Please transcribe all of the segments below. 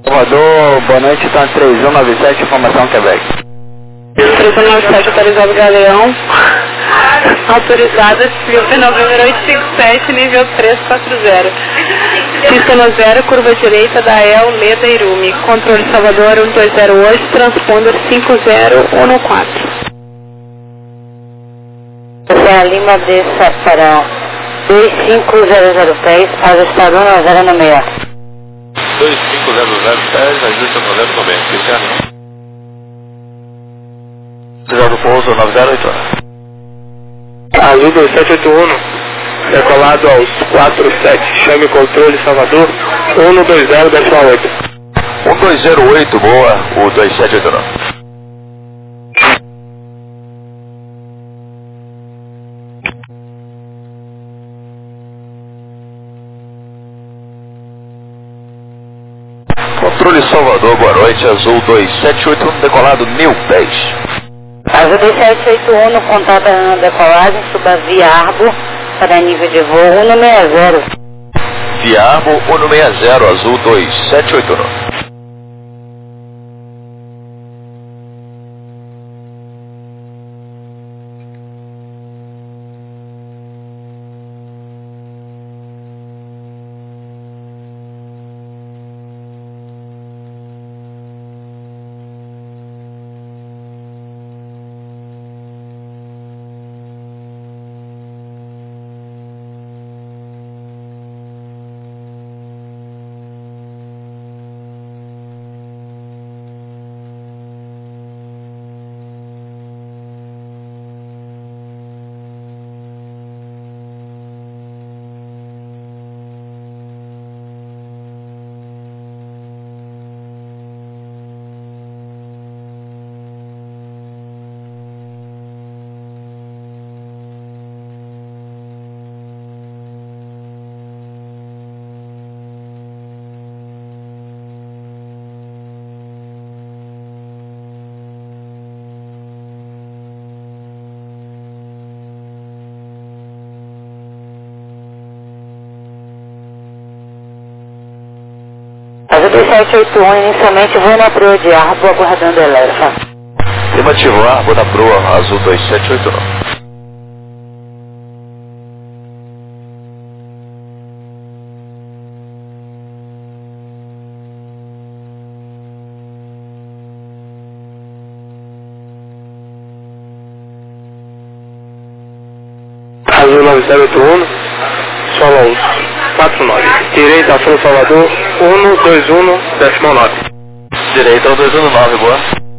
Salvador, boa noite, tá 3197, informação Quebec. 3197, autorizado Galeão. Autorizada, P9 número 857, nível 340. Sistema 0, curva direita da El Leda Irume. Controle Salvador 1208, transponder 5014. José Lima desça para 25000 pés, ajustado 1096. 25000 pés, ajusta 1096, fica. Oficial do pouso 908. Azul 2781, decolado aos 47, chame controle Salvador 120-8. 1208, boa, o 2789. Controle Salvador, boa noite, Azul 2781, decolado 1000 pés. Azul 2781, no contato na decolagem, suba via Arbo para nível de voo 160. Via Arbo 160, Azul 2789. Azul 2781, inicialmente vou na proa de Arbo, aguardando a Elefa. Afirmativo, Arbo na proa, Azul 2789. Azul 9081, solo 49, direita São Salvador 121-9. Direita 219, boa.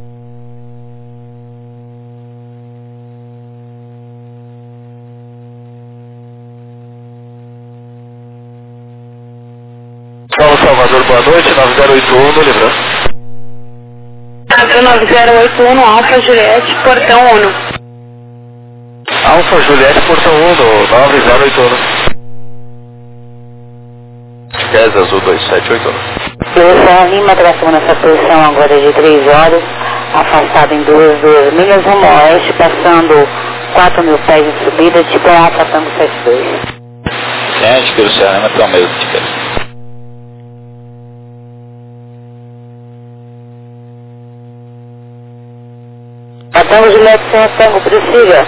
São Salvador, boa noite, 9081, no Libra. Azul 9081, Alfa Juliette, portão 1. Alfa Juliette, portão 1, no 9081. Jazz Azul 2789. Direção Lima, tração nessa posição agora de 3 horas, afastado em 2 milhas rumo ao oeste, passando 4.000 pés de subida, tipo Alfa Tango 72. Ciente pelo Ceará, pelo meio de Tiqueira. Tango Juliette sem Tango, prossiga.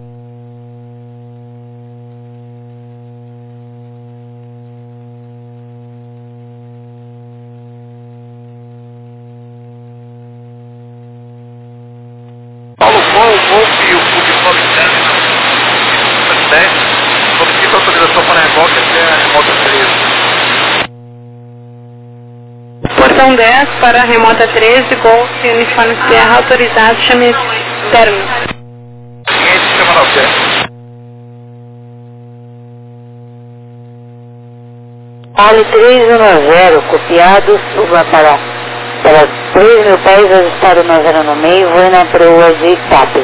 Paulo Golf e o Clube Clube 10, solicita autorização para a remoca até a remota 13. Portão 10 para a remota 13, Golf, uniforme Sierra, autorizado, chame término. Cliente chama na fé. Vale 310, copiado, suba para 3.000 pés, ajustado na 0 no meio, vou na proa de Itapes.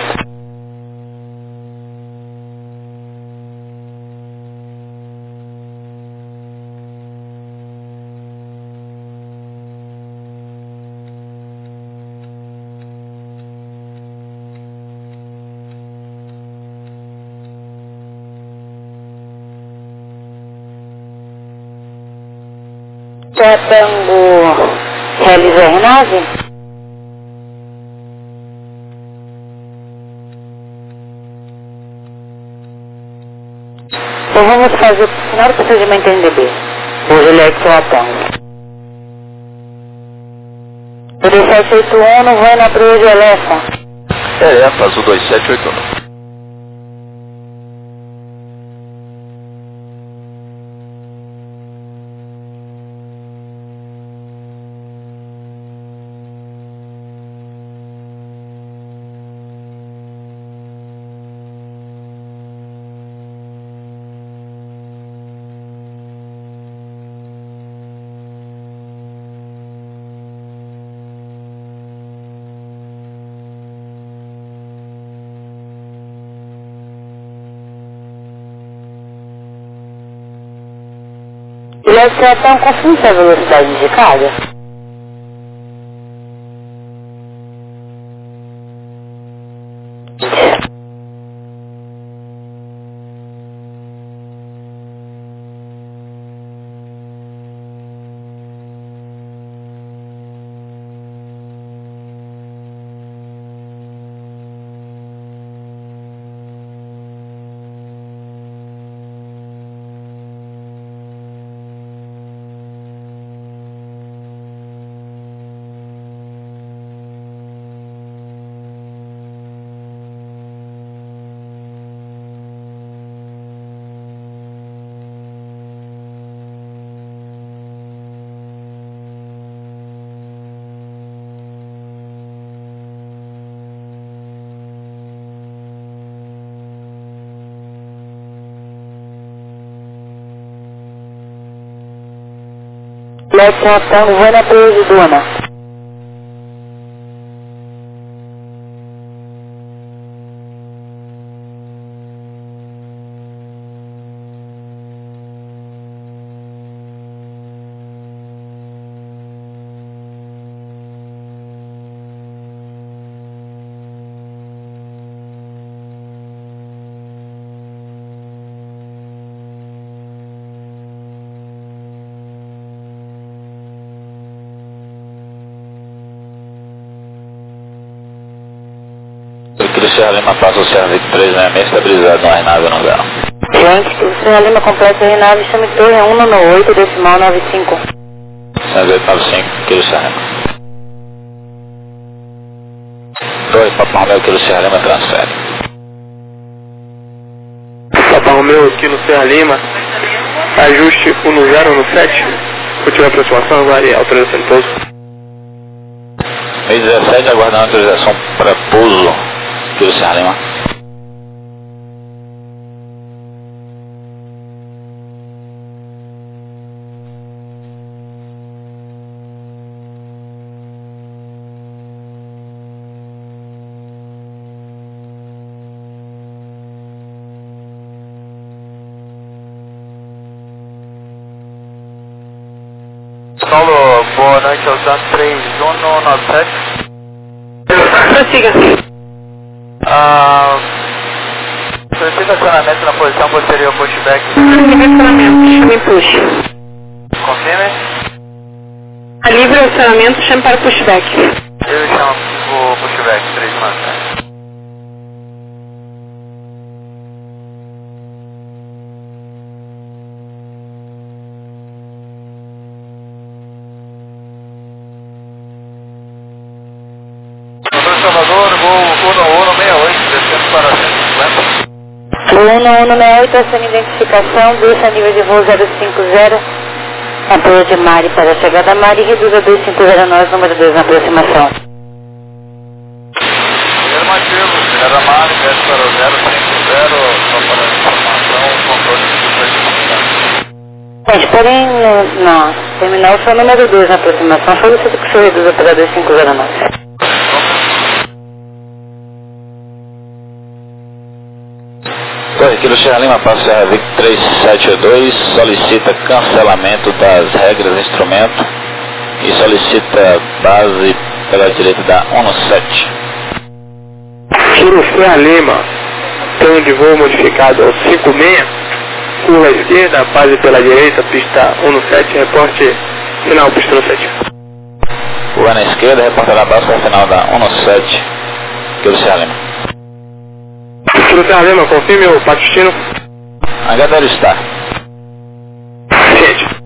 Tango Realiza a RNAV? Então vamos fazer o final do procedimento NDB. Hoje ele é que eu aponto. 2781, vai na Cruz de Elefa. Azul 2781. Ele é tão confuso a velocidade indicada? Leste Tango, vai na Cruz de Duna. O Sierra Lima passa o Sierra Vic 366 estabilizado no RNAV no lugar. Gente, o Sierra Lima completa a RNAV, chame torre 198, decimal 95. 9895, Kilo Sierra Lima. Torre Papa Romeo, Kilo Sierra Lima, transfere. Papa Romeo, Kilo Sierra Lima, ajuste 1017, última aproximação, agora e autorização de pouso. 1017, aguardando autorização para pouso, Kilo Sierra Lima. Paulo, boa noite, Alzano 3197. Prossiga. Solicita acionamento na posição posterior pushback. Acionamento, chame push. Confirme. A livre acionamento, chame para pushback. Eu chamo o pushback 397. Salvador, voo 1168, descendo para 150. O 1168, essa identificação, deixa nível de voo 050, apoio de Mari para a chegada Mari, reduza 2509, número 2 na aproximação. Afirmativo, chegada Mari, desce para o 050, só para a informação, controle de comunicação. Gente, porém, no terminal foi o número 2 na aproximação, solicito que o senhor reduza para 2509. Torre Kilo Sierra Lima passa Sierra Vic 372, solicita cancelamento das regras instrumento e solicita base pela direita da 17. Kilo Sierra Lima, plano de voo modificado ao 56, curva à esquerda, base pela direita, pista 17, reporte final, pista 17. curva na esquerda, reportará básica final da 197, Kilo Serra Lima. Kilo Serra Lima, confirme o destino. H0 está. Ciente.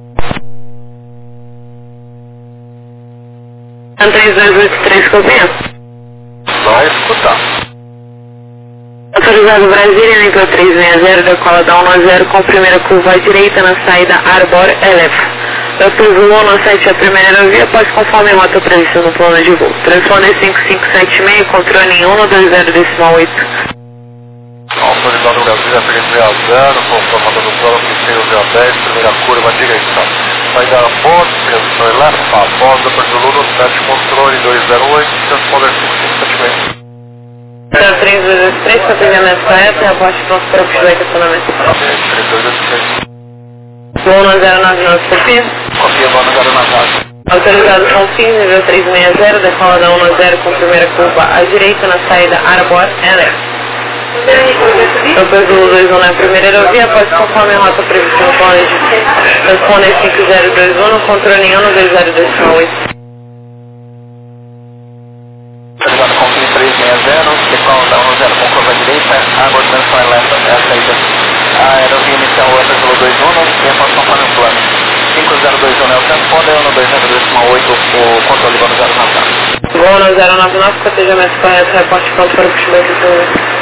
3283, copia. Vai escutar. Autorizado Brasília, nível 360, decola da 190 com primeira curva à direita na saída Arbor Elef. Da Tuzul 197 a primeira via, pode conforme rota prevista no plano de voo. Transponder 5576, controle em 120,8. Autorizado Brasília 360, conformado do plano oficial de 10, primeira curva à direita. Saída Arbor, previsão Elef, após a Tuzul 197, controle 208, transponder 5576. 3223, categoria correta, e abaixo pronto para o feedback e estacionamento. 3223. 1099, copia. Copia do 1099. Autorizado confim, nível 360, decola da 190 com primeira curva à direita na saída Arbor Elef. Depois do 21 na primeira aerovia, pode conforme a rota prevista no plano de transponder 5021, controle em 120,8. Autorizado confim 360, decola da 190 com curva à direita, água transponder lenta, é a saída. A aerovia inicial é pelo 21, e após conforme o plano. 5021 é o transponder, 120,8 o controle do 099. Voo no 099, cotejamento correto, reporte pronto para o feedback e estacionamento.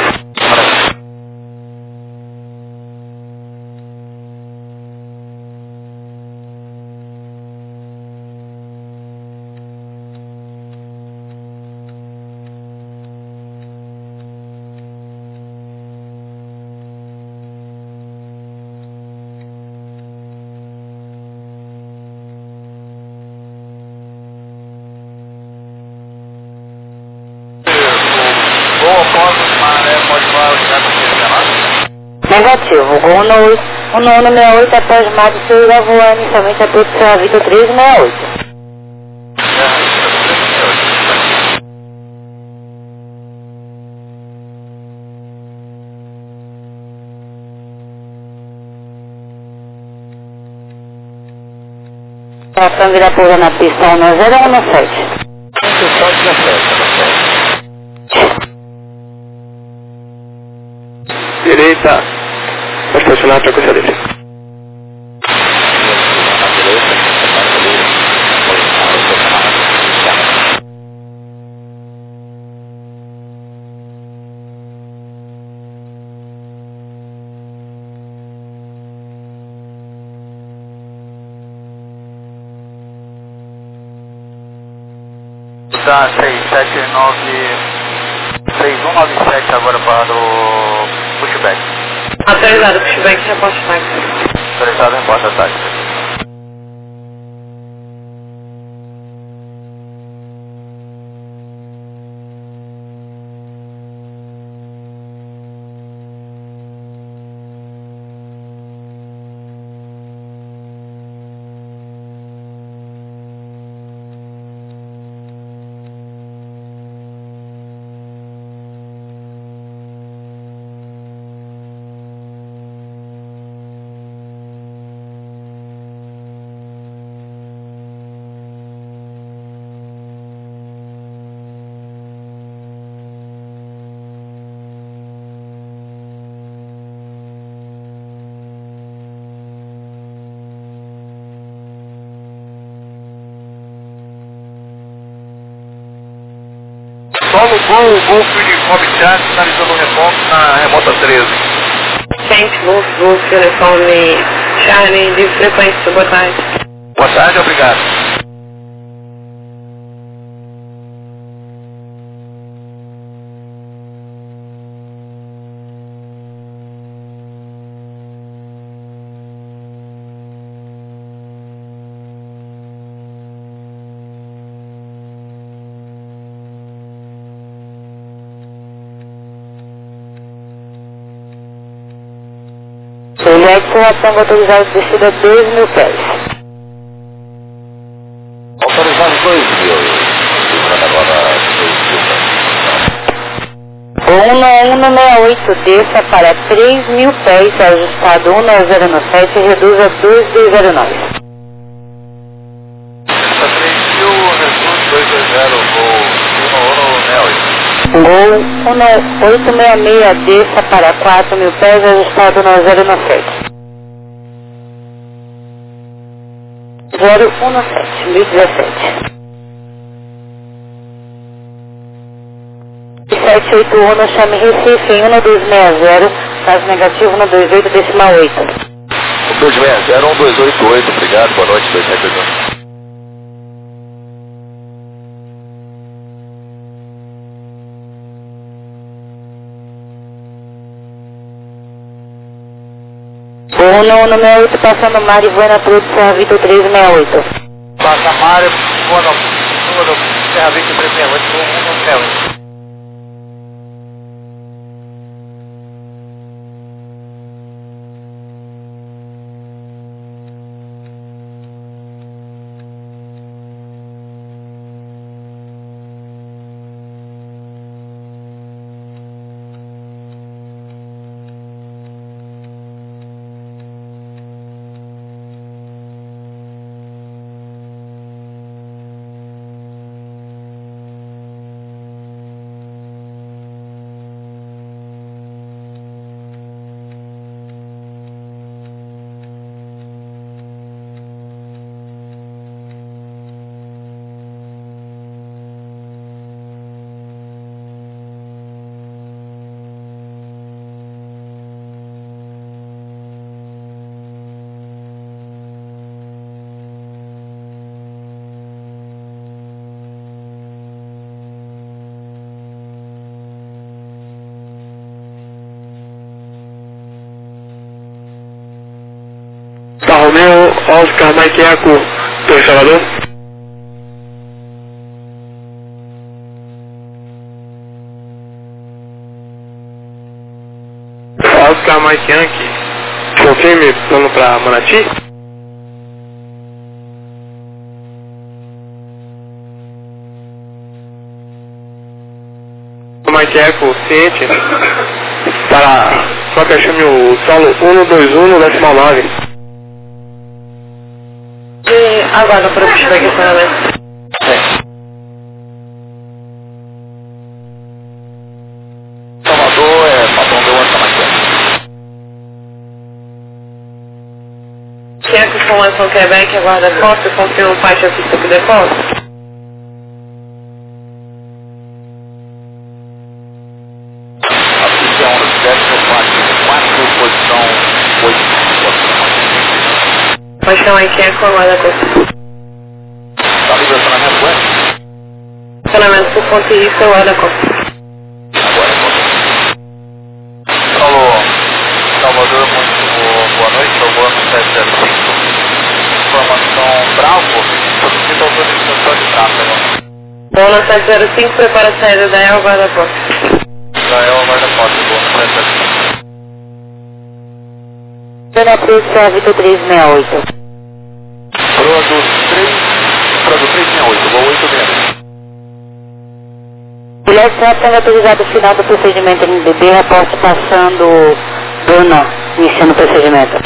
Negativo, Gol no 168 após Mato irá voar inicialmente a produção a Vitor 368. A ação irá pousar na pista 10117. Direita, vai estacionar para coisa dele. Da 6197 agora para o pushback. Autorizado, pushback, reporte táxi. Autorizado, reporta táxi. Solo Gol Uniforme Charlie, finalizando o remoto na remota 13. Gente, Golf, telefone Charlie, de frequência, boa tarde. Boa tarde, obrigado. Ação autorizada de descida 2.000 pés. Autorizado 2.000. O 19168 desça para 3.000 pés, ajustado 19097 e reduz a 2209. Essa 3.000 reduz Gol 866, desça para 4.000 pés, ajustado no 017. 017, 1017. 781, chame Recife em 1260, caso negativo 128, decimal 8. 1260, 1288, obrigado, boa noite, 278. Gol 168, passando Mário Buena Cruz, Serra Vitor 368. Passa Mário, número Serra Vitor 368, gol 168. Romeo Oscar Mike Eco, Torre Salvador. Oscar Mike Yankee, confirme plano para Manati. Mike Eco, ciente, para só que chame o solo 121, decimal 9. Aguarda para o questionamento. Salvador patrão deu essa máquina. Quem é que informação Quebec aguarda a costa, confirma o pai da pista que decosta? A pista é 110, posição 8. Pode chamar em quem é que aguarda a costa? Tá livre o acionamento, ué? Acionamento por ponto de vista aguarda a costa. Agora, Alô, Salvador, muito boa noite, Salvador 705. Informação Bravo, solicita autorização de tráfego. Bono 705, prepara a saída da EL, aguarda a costa. Israel, aguarda a costa, Bono 705. Buena Cruz, Serra Vitor 368. Prado 368, vou 8 metros. Mulher certa, tendo autorizado o final do procedimento MDB, reporte passando Bruna, iniciando o procedimento.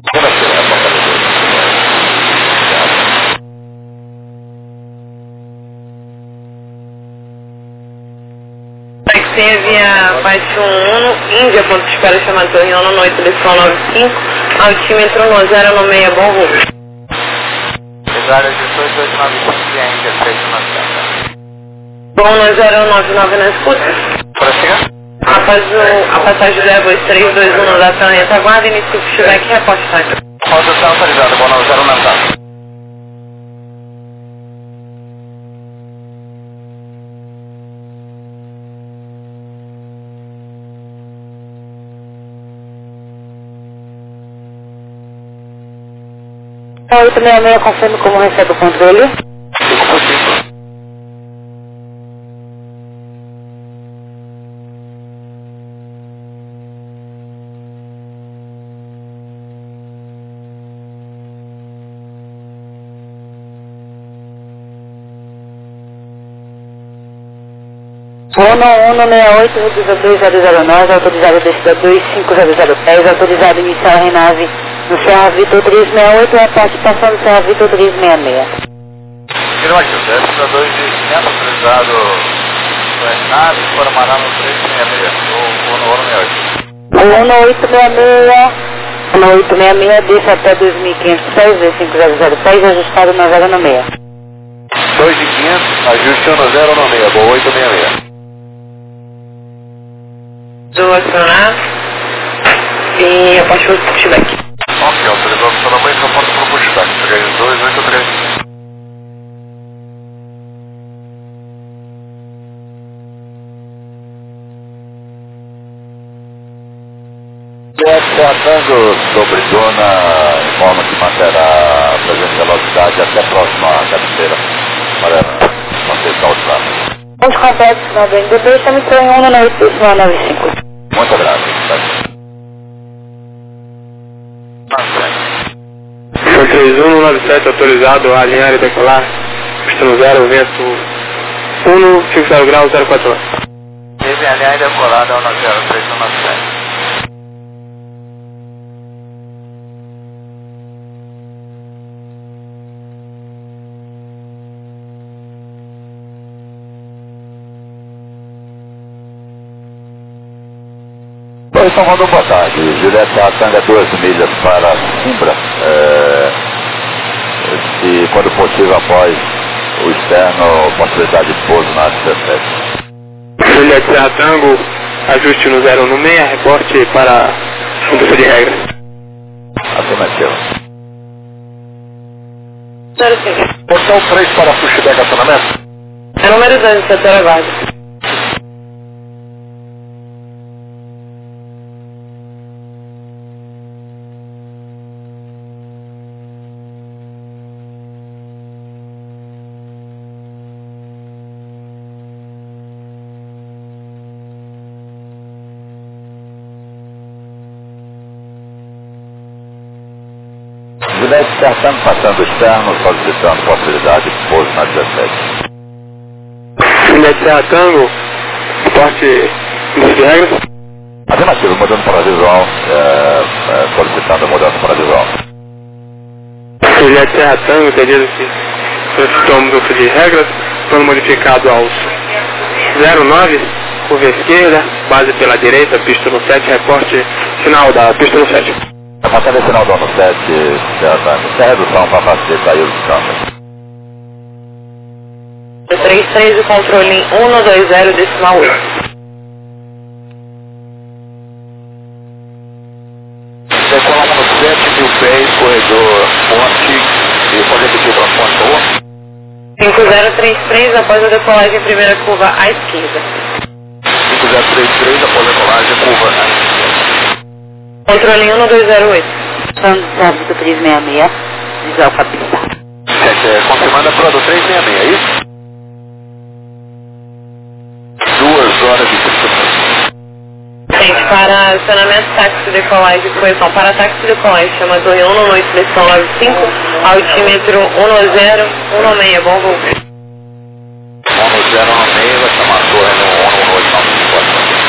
Taxi via Baixe 11, Índia, ponto de espera chamado Torreão, no 8, lição 95, altímetro no 096, bom rumo. Área 18895 e a Índia 390. Bom, no 099 na escuta. Para chegar? Após a passagem do Airbus 321 da Planeta Guarda, inicio o feedback e reporte time. Rotação autorizada, bom, no 090. A 866, confirme como recebe o controle. 5%. Rono 168, reduzidor 2009, autorizado descida 25010, autorizado inicial Renave no Serra Vitor 368 e a participação do Serra Vitor 366. Quilômetro, desce para 2.500, autorizado nave, foram parar no 366, ou no 168. O 1866 deixa até 2506, V5006, ajustado na 096. 2.500, ajuste no 096, boa 866. Do acionar e a parte do pushback. Ok, autorizou o funcionamento, só pode pro pushback, 3283. Tratando sobre zona, informa que manterá a presença de velocidade até a próxima cabeceira para manter calçado. Os complexos na BNDB estamos em 19895. Muito obrigado. Foi 3197 autorizado a alinhar e decolar. Pista no 0, vento 150 graus 049. Teve aliás decolada ao 03197. Então, mandou boa tarde. Juliette Atanga, 2 milhas para Simbra. Se, quando possível, após o externo, possibilidade de pouso na 17. Juliette Tango, ajuste no 096, reporte para condução de regra. Afirmativo. 05. Portão 3 para pushback acionamento. É número 2, setor aguardo. Juliette Sertano passando externo, solicitando possibilidade de pouso na 17. Juliette Tango, reporte condução de regra. Afirmativo, mudando para visual, solicitando a mudança para visual. Juliette Tango, entendido que solicitou mudança de regras, plano modificado aos 09, curva esquerda, base pela direita, pista no 7, reporte final da pista no 7. A matéria final do ano 7, sem redução para facilitar aí os câmbios. 33, o controle 120 decimal 8. Decolar no 7, mil pés, corredor ponte, e pode repetir o transporte, por favor? 5033, após a decolagem, primeira curva à esquerda. 5033, após a decolagem, curva à esquerda. Controle 1208. Estamos no serviço do 366, visual para pista. Confirmando a prova do 366, é isso? 2 horas e 30 minutos. Gente, para acionamento, táxi, decolagem, correção. Para táxi, decolagem, chama Torre 1 no expressão 95, altímetro 10116, bom voo. 10116, vai chamar a torre no 11895.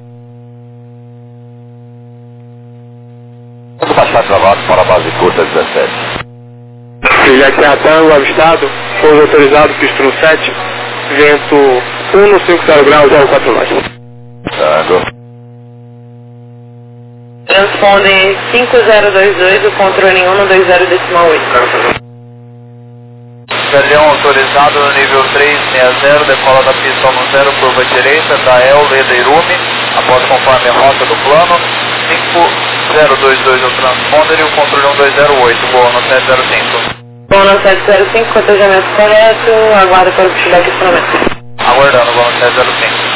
Vamos baixar travado para a base curta 17. Juliette Tango, avistado, pouso autorizado, pista no 7, vento 150 graus 049. Tango. Transpondem 5022, o controle 120 decimal 8. Perdão autorizado no nível 360, decola da pista no 0, curva direita, da El Leda Irumi, após conforme a rota do plano, 5022 o transponder e o controle 1208, boa no 705. Bom no 705, cotejamento correto, aguardo para o pushback acionamento. Aguardando, boa no 705.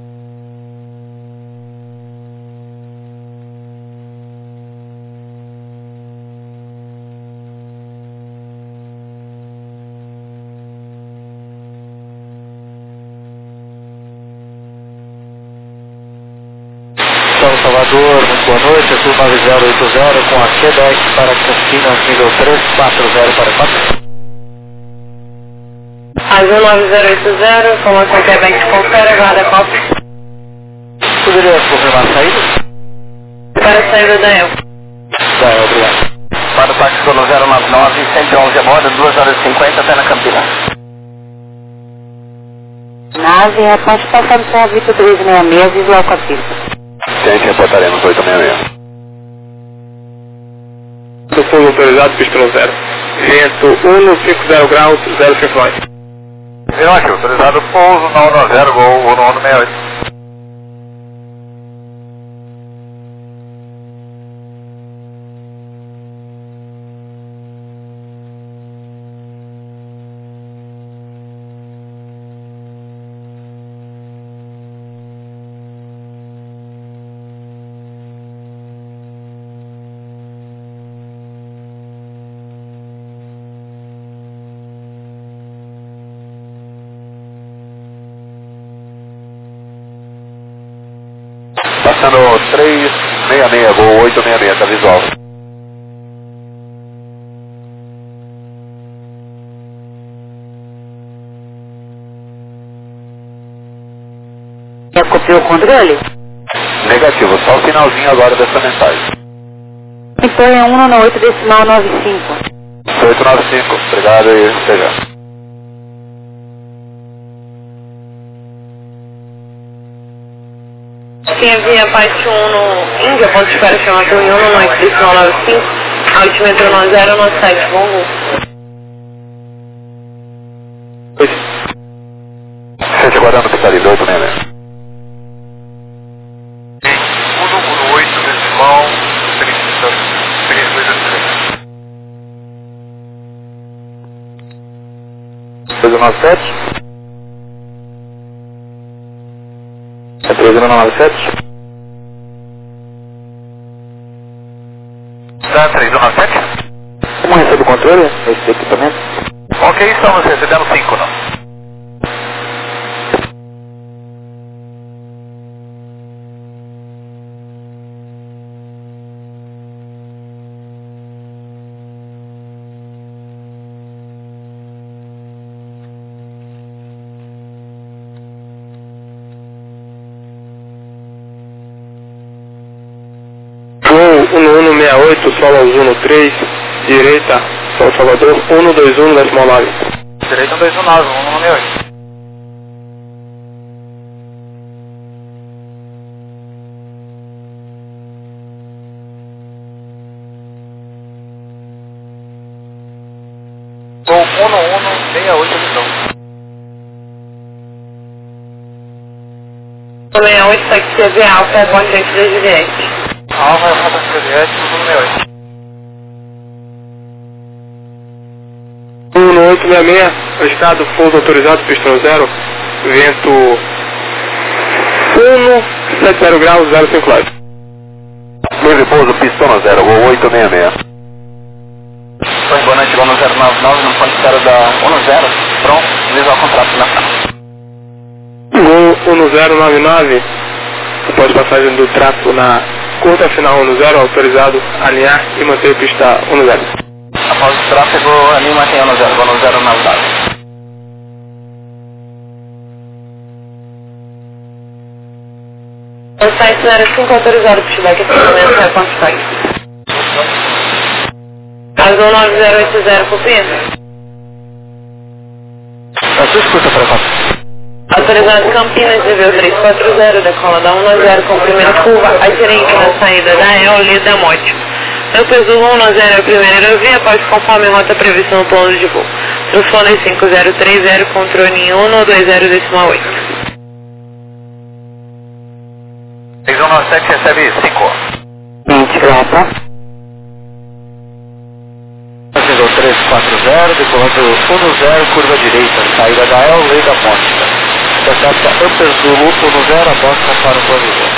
Salvador, muito boa noite, Sul 9080 com a Quebec para Campinas, nível 340 para 4. Azul 9080, informação Quebec confere, aguarda cópia. Poderia confirmar a saída? Para a saída da El. Tá, obrigado. Para o táxi no 099, 111 a bordo, 2 horas e 50 até na Campinas. Nave, responde passando para a Vitor 366, visual com a pista. Ciente, reportaremos 866. Do fundo autorizado, pista 0. Vento 150 graus, 059. Vinote, autorizado pouso na 10, gol 1168. Passando 366, gol 866, tá visual. Já copiou o controle? Negativo, só o finalzinho agora dessa mensagem. Então é 198 decimal 95. 895, obrigado e seja. Sim, via parte 1 no Índia, ponto de espera chama Torre 1, no 8 decimal 95, altímetro 9097, bom voo. Gente, aguardando que está ali, 866. 118 decimal 297. É 3097? Tá, 3097? Como recebe o controle nesse equipamento? Ok, estamos recebendo 5, não? Voo 1168, solo ao 113, direita, São Salvador, 121, decimal 9. Direita 219, 168. Gol 1168, visão. 68, táxi CV Alfa, é bom frente da Juliette. Alfa, rota Juliette, 168. 1866, estado pouso autorizado, pistão 0, vento 170 graus, 059. Livre pouso, pistão 0, gol 866. Estou em Bonante, gol 099, no ponto de espera da 10, pronto, visual contrato na sala. Gol 1099, após passagem do trato na curta final 10, autorizado alinhar e manter pista 10. Após o tráfego, anima quem é 10, gol 0 na usada. O site 05 autorizado para feedback aqui no momento, é contact. Azul 9080, copia. A sua escuta para conta. Autorizado Campinas, nível 340, decola da 10, comprimento curva, à direita na saída da EL, Lida Mote. Eu peso 10 é a primeira via, após conforme rota prevista no plano de voo. Transponder 5030, controle 120 decimal 8. 6197 recebe 5. 20 grata. 340, decolando 10, curva direita, saída da EL, lei da Ponte. Intercepta Upper Zulu 10, após contar o plano de voo.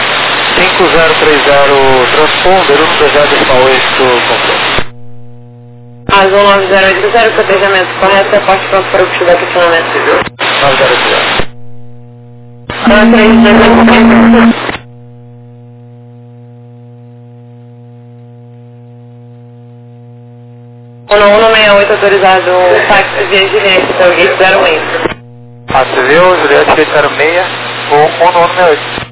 5030, transponder 120 decimal 8, controle. Azul 9080, cotejamento correto, aporte pronto para o feedback acionamento civil. 900. 1168 autorizado táxi via Juliette, então gate 06. A civil, Juliette, gate 06, ou 1168.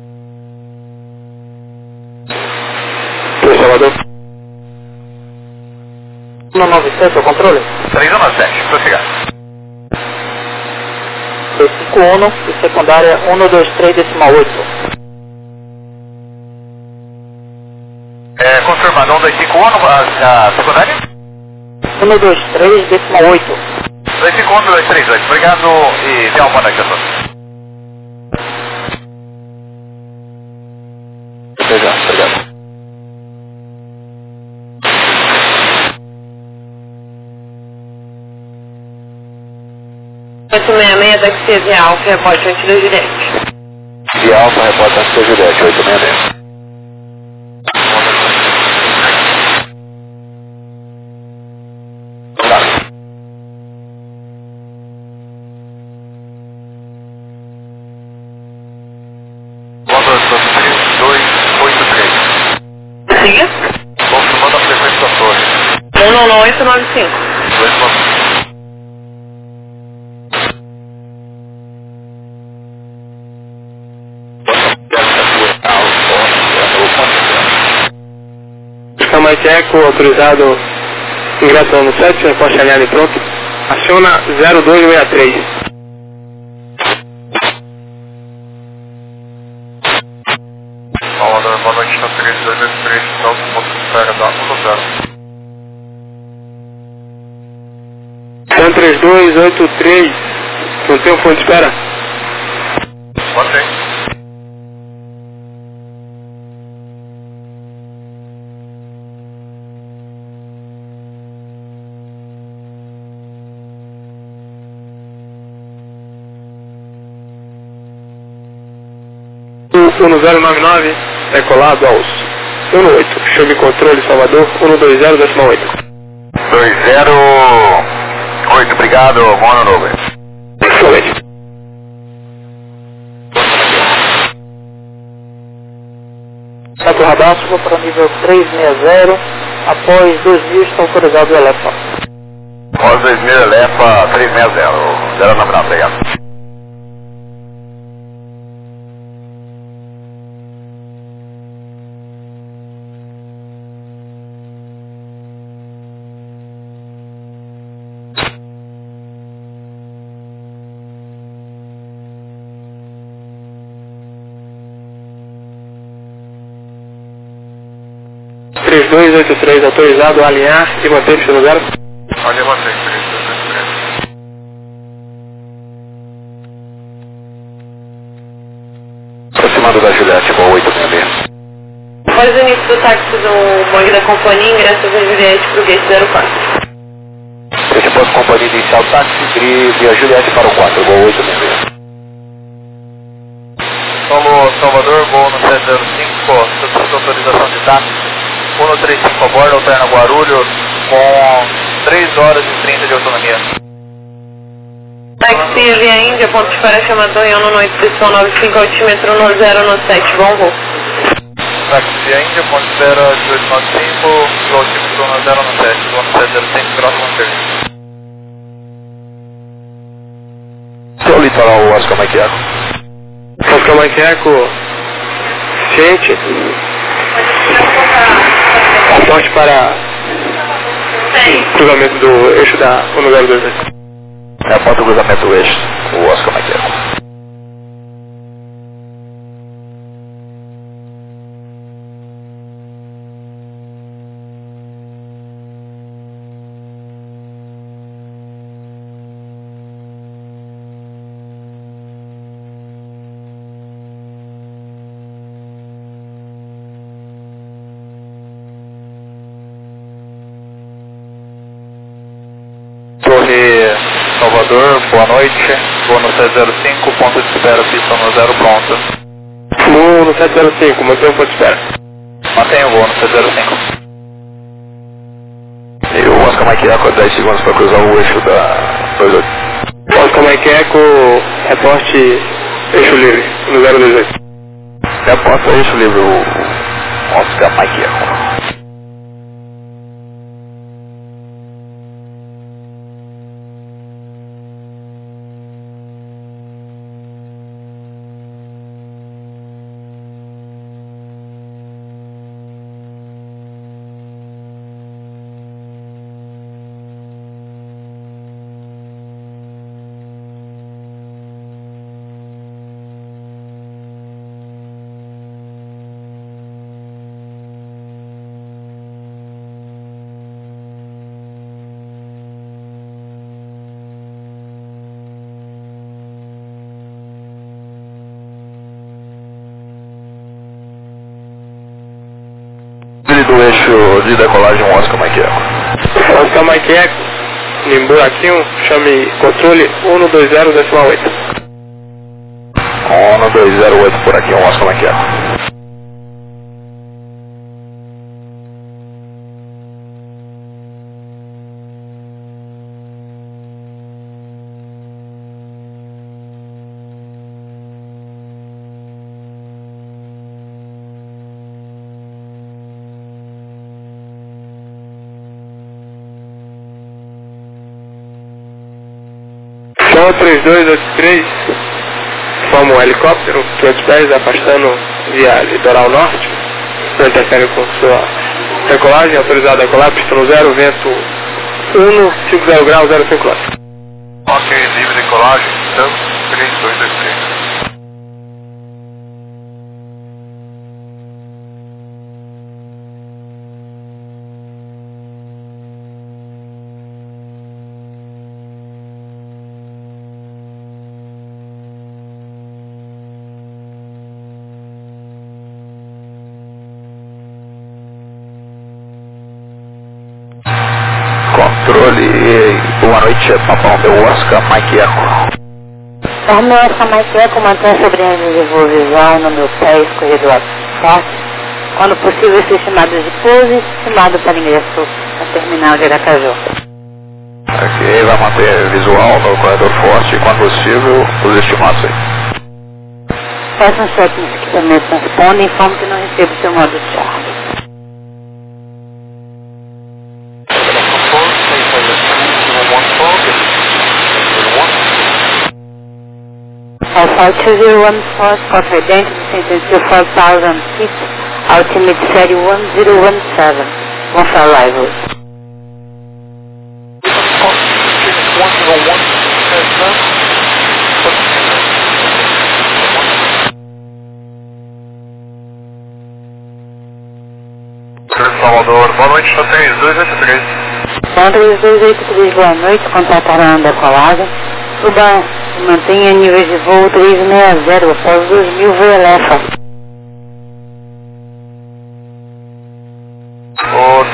Salvador. 197, o controle? 317, prossiga. 51 e secundária 123,8. Confirmando, 125 a secundária? 123,8. 251, 238. Obrigado e tenha uma boa noite a todos. Obrigado. 866 taxi Via Alfa, reporte antes da Juliette. Via Alfa, reporte antes da Juliette, 866. Siga. Confirmando a frequência da torre. 19895. Tamanho Eco, autorizado, ingresso no 7, reposte alinhado e pronto. Aciona 0263. Salvador, boa noite, tá 3283, Salto Motosfera da 10. 3283, não tem um ponto de espera? Ok. O 1099 é colado aos 18, chame controle Salvador, 120,8. 208, obrigado, bom ano novo. Excelente. Centro radar, suba para o nível 360, após 2000 está autorizado o Elefa. Pós 2000, Elefa 360, 0 nominal, obrigado. Três 3283 autorizado a alinhar e manter pista no zero. Pode manter, 3283. Aproximando da Juliette, boa 866. Após o início do táxi do Boeing da companhia, ingressa da Juliette para o gate 04. Esse posto companhia inicial táxi via Juliette para o 4, boa 866. Solo Salvador, voo no 705, solicito autorização de táxi. 135 a bordo, alterna Guarulhos, com 3 horas e 30 de autonomia. Taxi via Índia, ponto de espera chamador em 198, posição 95, altímetro 1097, bom voo. Táxi via Índia, ponto de espera 1895, altímetro 1097, voo no 705, próximo serviço. Seu litoral, Oscar Maquiaco. Oscar Maquiaco, ciente. Aporte para cruzamento do eixo da 102. Reporta o cruzamento do eixo, o Oscar Maquiaco. Torre Salvador, boa noite. Vou no 705, ponto de espera, pista no 0, pronto. Voo no 705, mantém o ponto de espera. Mantenha o voo no 705. E o Oscar Maquiaco, 10 segundos para cruzar o eixo da 28. Oscar Maquiaco, reporte eixo livre, no 028. Reporta eixo livre, o Oscar Maquiaco. do eixo de decolagem Oscar Mike Echo. Oscar Mike Echo, em buraquinho, chame controle 120,8. 1208 por aqui, Oscar Mike Echo. Show 3283, forma um helicóptero, 500 pés, afastando via litoral norte, não interfere com sua decolagem, autorizado a decolar, pista no 0, vento 150 graus, 05 km. Ok, livre decolagem, então 3223. Controle, boa noite, Papão do Oscar, Mike Echo. Forma Oscar Mike Echo, mantém sobre a visão no meu pé escorrido forte. Quando possível, ser chamado de pouso e estimado para ingresso na terminal de Aracaju. Ok, vai manter visual no corredor forte e quando possível, os estimados aí. Faça um check nos equipamentos transpondem e informe que não recebo seu modo charge. Alpha 2014, Coffee Identity, Sentency 4000 feet, Ultimate Série 1017, one for arrival. Salvador, boa noite, só 3283. 3283, boa noite, contato a decolagem. Suba e mantenha nível de voo 360 após 2000 VLF. O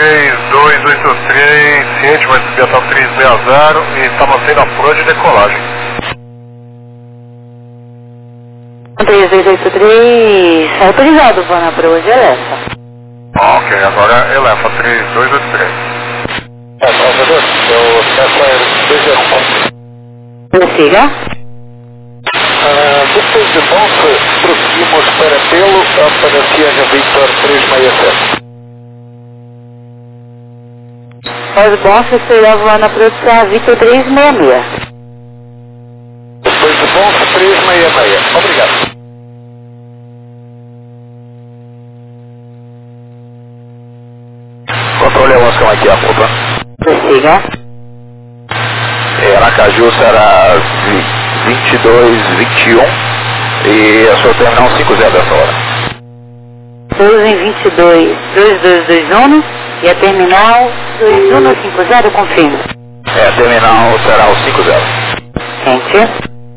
73283, ciente, vai subir até o 360 e está mantendo a prova de decolagem. 3283, autorizado para na prova de elefa. Ok, agora elefa 3283. Salvador, eu Cessar 201. Prossiga. Depois de Monte, prosseguimos para Pelo, para Sierra Victor 367. Os bons será voando na produção Victor 366. Depois de Monte 366. Obrigado. Controle Oscar aqui a volta. Prossiga. Aracaju será 2221 e a sua terminal 50 dessa hora. 12 em 22, 2221 e a terminal 2150, confirmo. A terminal será o 50. Gente.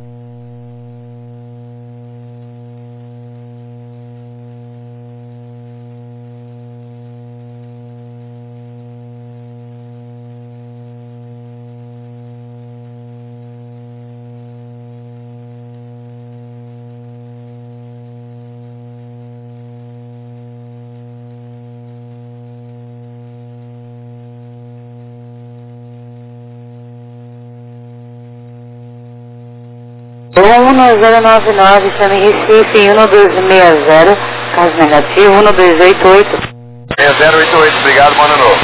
O 1099, chame Recife 1260, caso negativo 1288. 6088, obrigado, mano novo.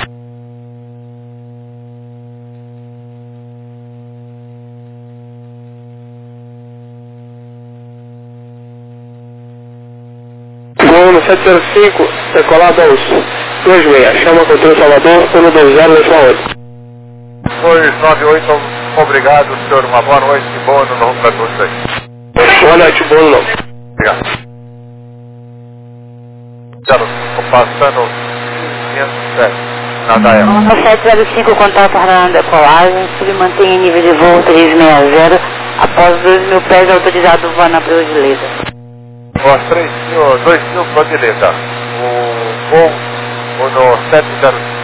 Voando 705, decolado aos 26, chama controle Salvador 120,8. 298, obrigado, senhor. Uma boa noite e bom ano novo para todos aí. Boa noite, bom ano novo. Obrigado. Estou passando 507 na Dael. 705, contato na decolagem, submantém nível de voo 360, após 2.000 pés autorizado voar na Brasileira. Ó, 2.000 para a direita. O voo 1705.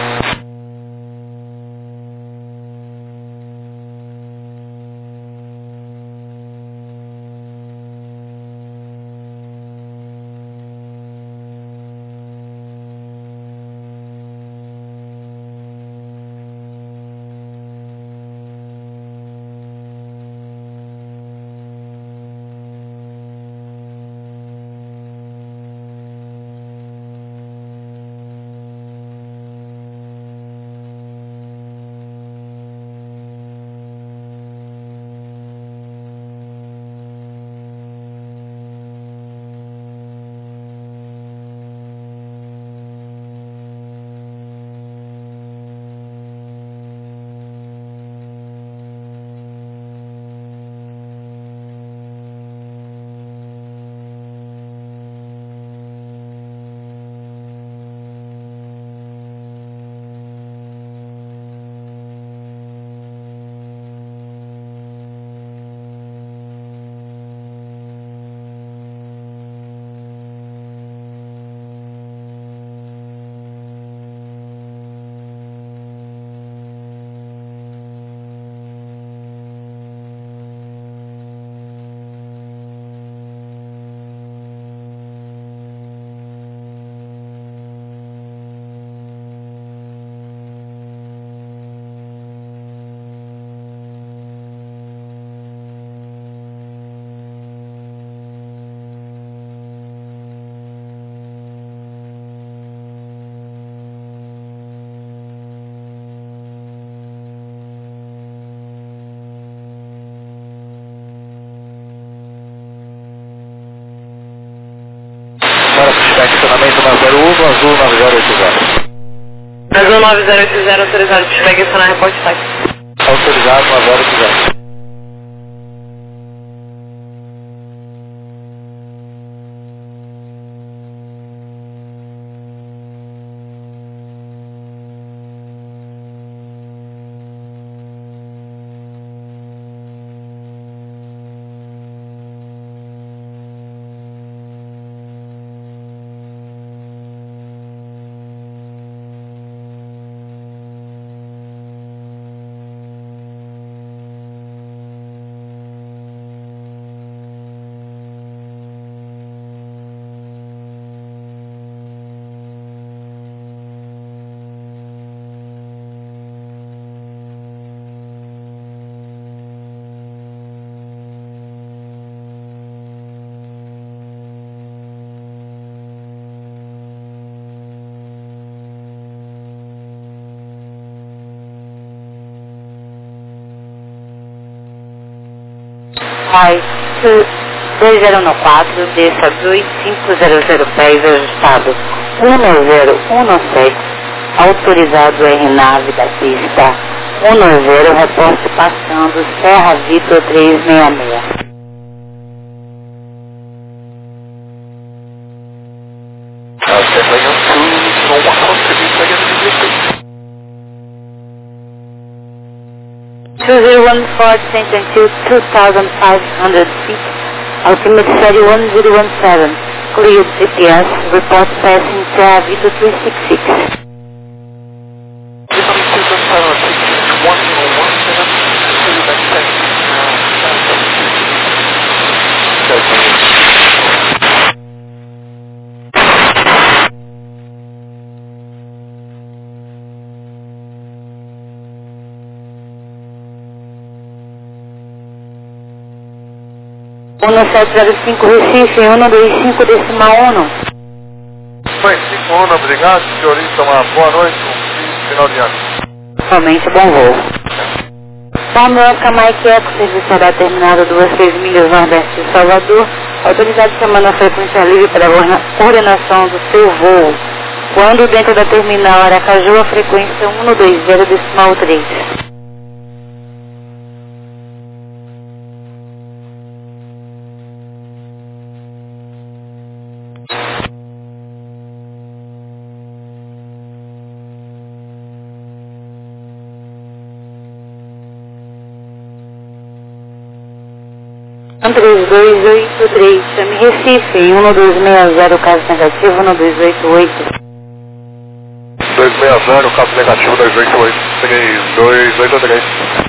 Estacionamento na 01, azul 9080. Azul 9080, autorizado para chegar aqui na reporte táxi. Autorizado 9080. Ai, 2014, desça 2500 pés, ajustado 1017, autorizado R-Nave da pista 10, reporte passando Serra Vitor 366. Ford St. until 2,500 feet, altimeter 31017, cleared GPS, report passing Serra Vitor 366. Foi 1705 Recife, 125,1. Foi 51, obrigado, senhorita, uma boa noite, um final de ano. Somente bom voo. Palmeiras Mike Eco, serviço será terminado 2,6 milhas nordeste de Salvador. Autoridade chamando a frequência livre para a coordenação do seu voo. Quando dentro da terminal Aracaju, a frequência 120,3. Um 3283, chame Recife, 1260, caso negativo, 1288. 260, caso negativo 283.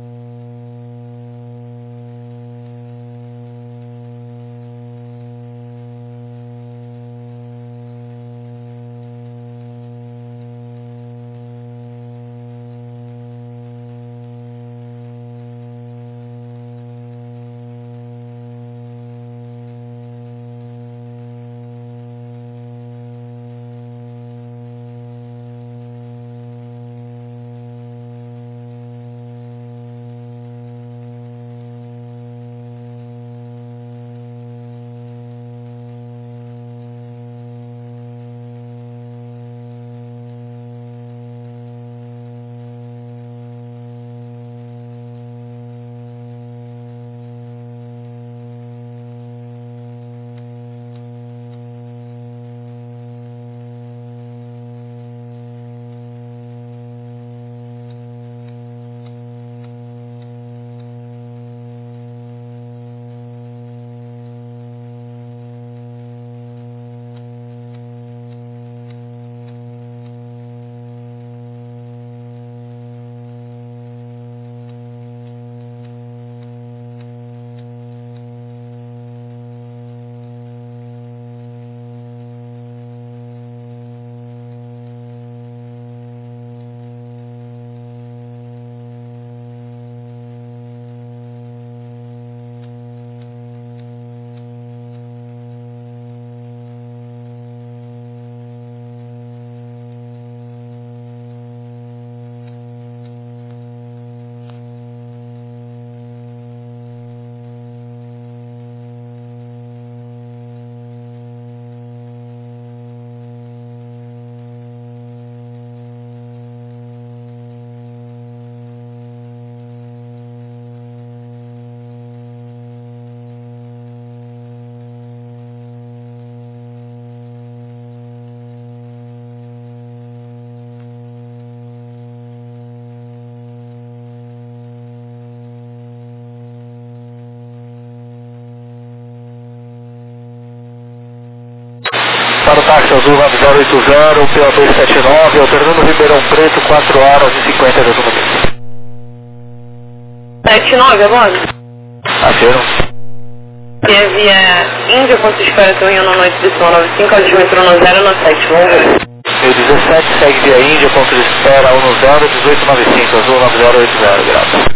Para o táxi azul 9080, PO279, alternando Ribeirão Preto, 4 horas e 50 minutos. 79 agora? Afirmo. E é via Índia, ponto de espera também na noite de 95, ao metrô no 097, vamos ver. E 17 segue via Índia, ponto de espera 10, 1895, azul 9080, graças.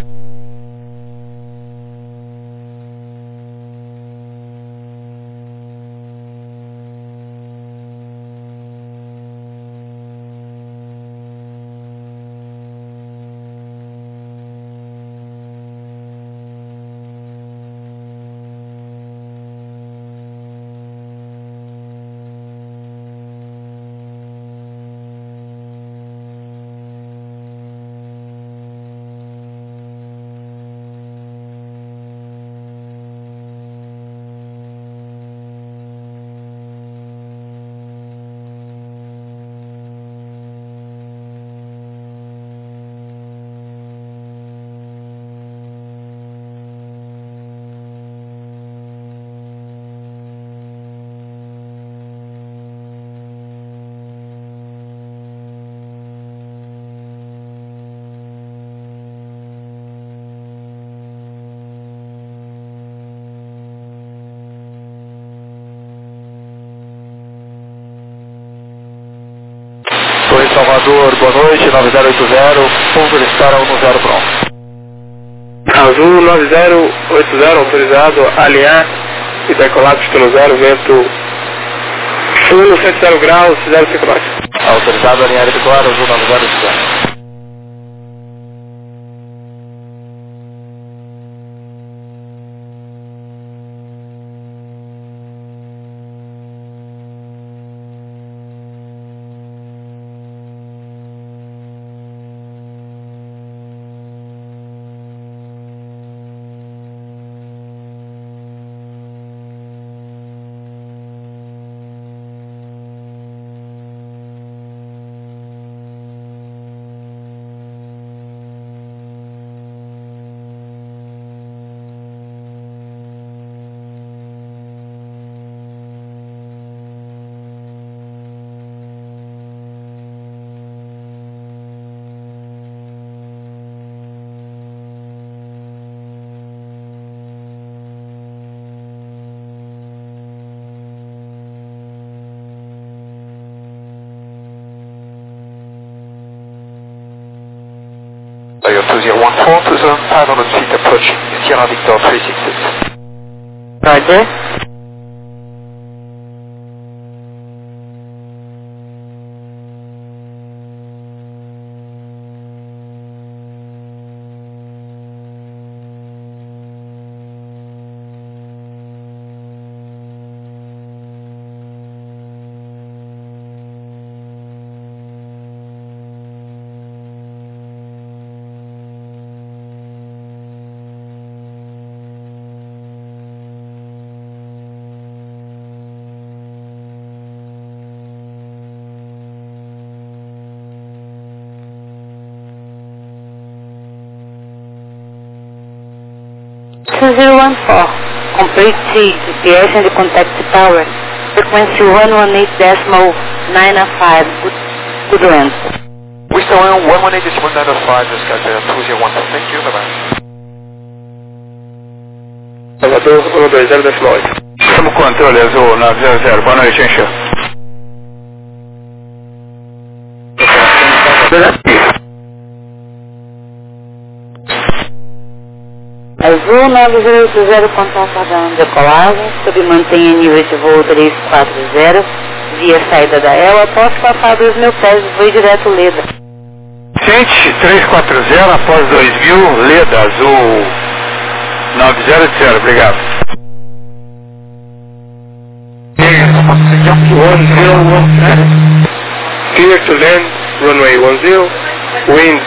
Torre Salvador, boa noite, 9080, ponto de espera 10 pronto. Azul 9080, autorizado a alinhar e decolar pistão 0, vento sul 70 graus, 05 knots. Autorizado a alinhar e decolar, azul 9080. 2,500 feet approach, Sierra Victor 366. Roger. Complete GPS and contact tower. Frequency 118.905. Good land. Winston 118.905, this guy's 201. Thank you, bye-bye. Salvador 120.8. Chama o controle azul 900, boa noite, encheu. Azul 980, contato aguardando decolagem, submantenha nível de voo 340, via saída da EL, após passar 2.000 pés, voo direto Leda. Gente, 340 após 2000, Leda, azul 900, obrigado. Clear to land, runway 10, wind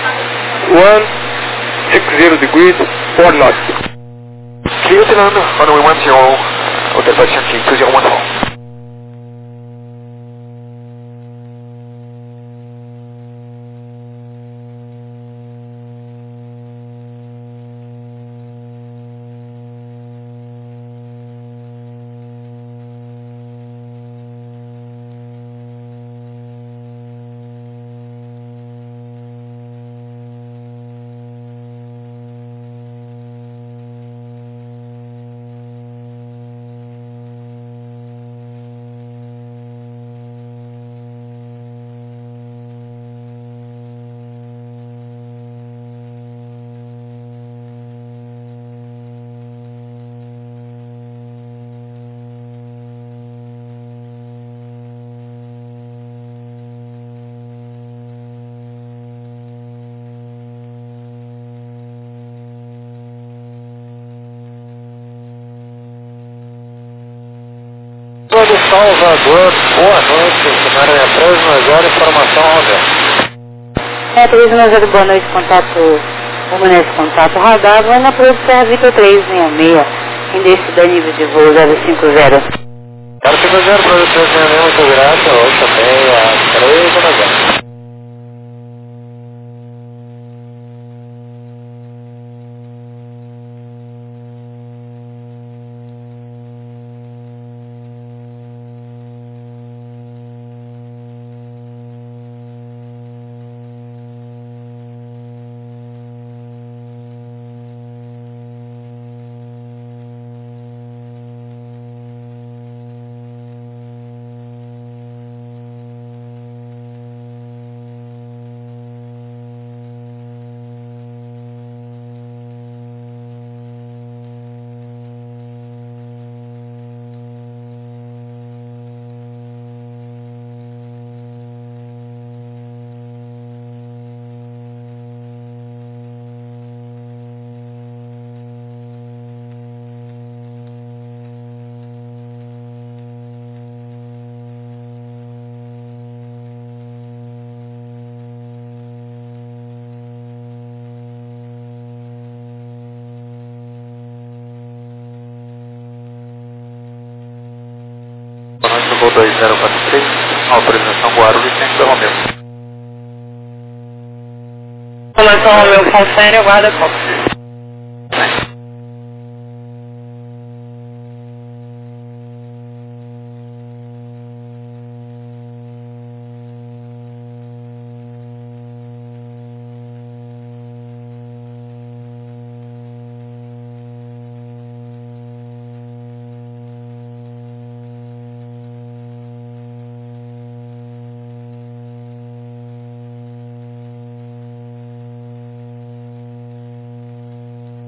160 degrees, 4 knots. Clear to land, runway 10, Hotel Pacific 2014. Do Salvador, boa noite, cenário é 390, informação Roberto. 390, boa noite, contato, nesse contato radar, vai na produção Vitor 366, endereço da nível de voo 050. 050, produção 366, muito grato, 863, Voo 2043, autorização Guarulhos, Centro Romeu. Começou o meu confere, aguarda como.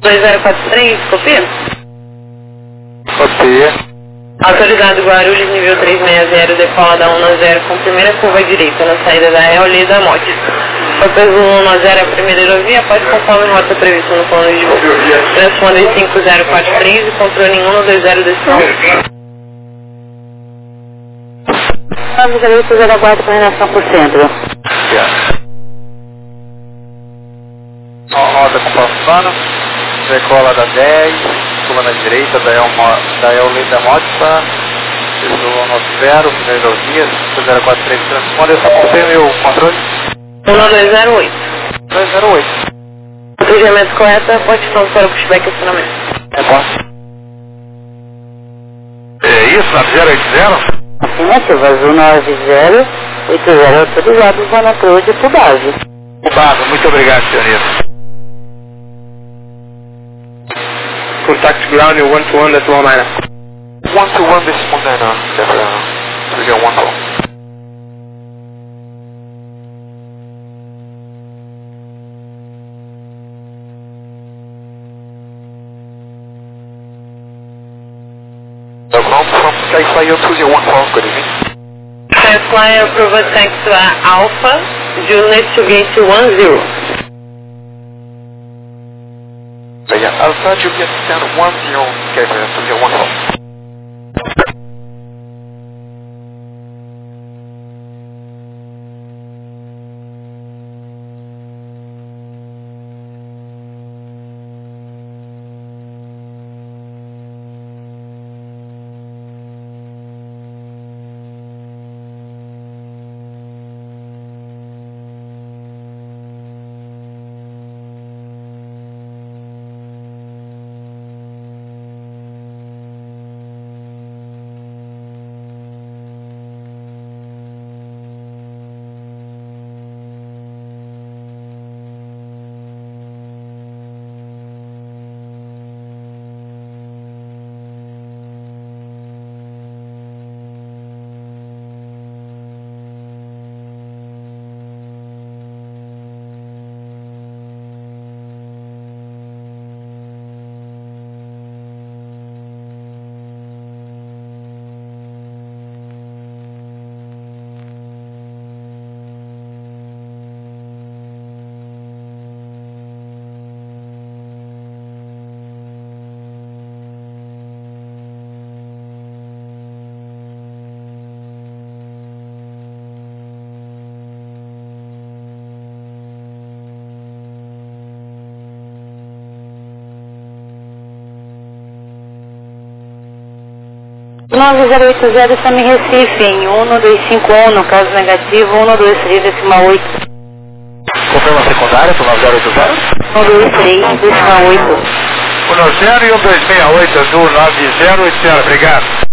2043, copia? Copia. Autorizado Guarulhos, nível 360, decola da 190 com primeira curva à direita, na saída da El Leda Mote. Papel 110 a primeira aerovia, após conforme rota prevista no plano de voo. Transponder 5043 e controle 12025. 908 aguardo com relação por centro. Roda com passo plano, decola da 10, curva na direita da El Leda Mote, pessoa 90, primeira aerovia, 5043 transponder, só confirme o controle. 1208. 208. Procedimento correto, pode transferir o pushback e acionamento. Resposta. É isso, 080? Afirmativa, azul 9080 autorizado, zona Crude por base. Base, muito obrigado, senhorita. Contact ground 121 decimal 9. 121 decimal 9, Surya 112. From Skyfly 112, good evening. Skyfly approval thanks to Alpha, Juliet to gate 10. Alpha Juliet 10, Skyfly Surya 112. Nove 080 está em Recife, em 1251, no caso negativo, 123 decimal 8. Confirma secundária para 9080? 123 decimal 8. 10 e 1268 do 9080, obrigado.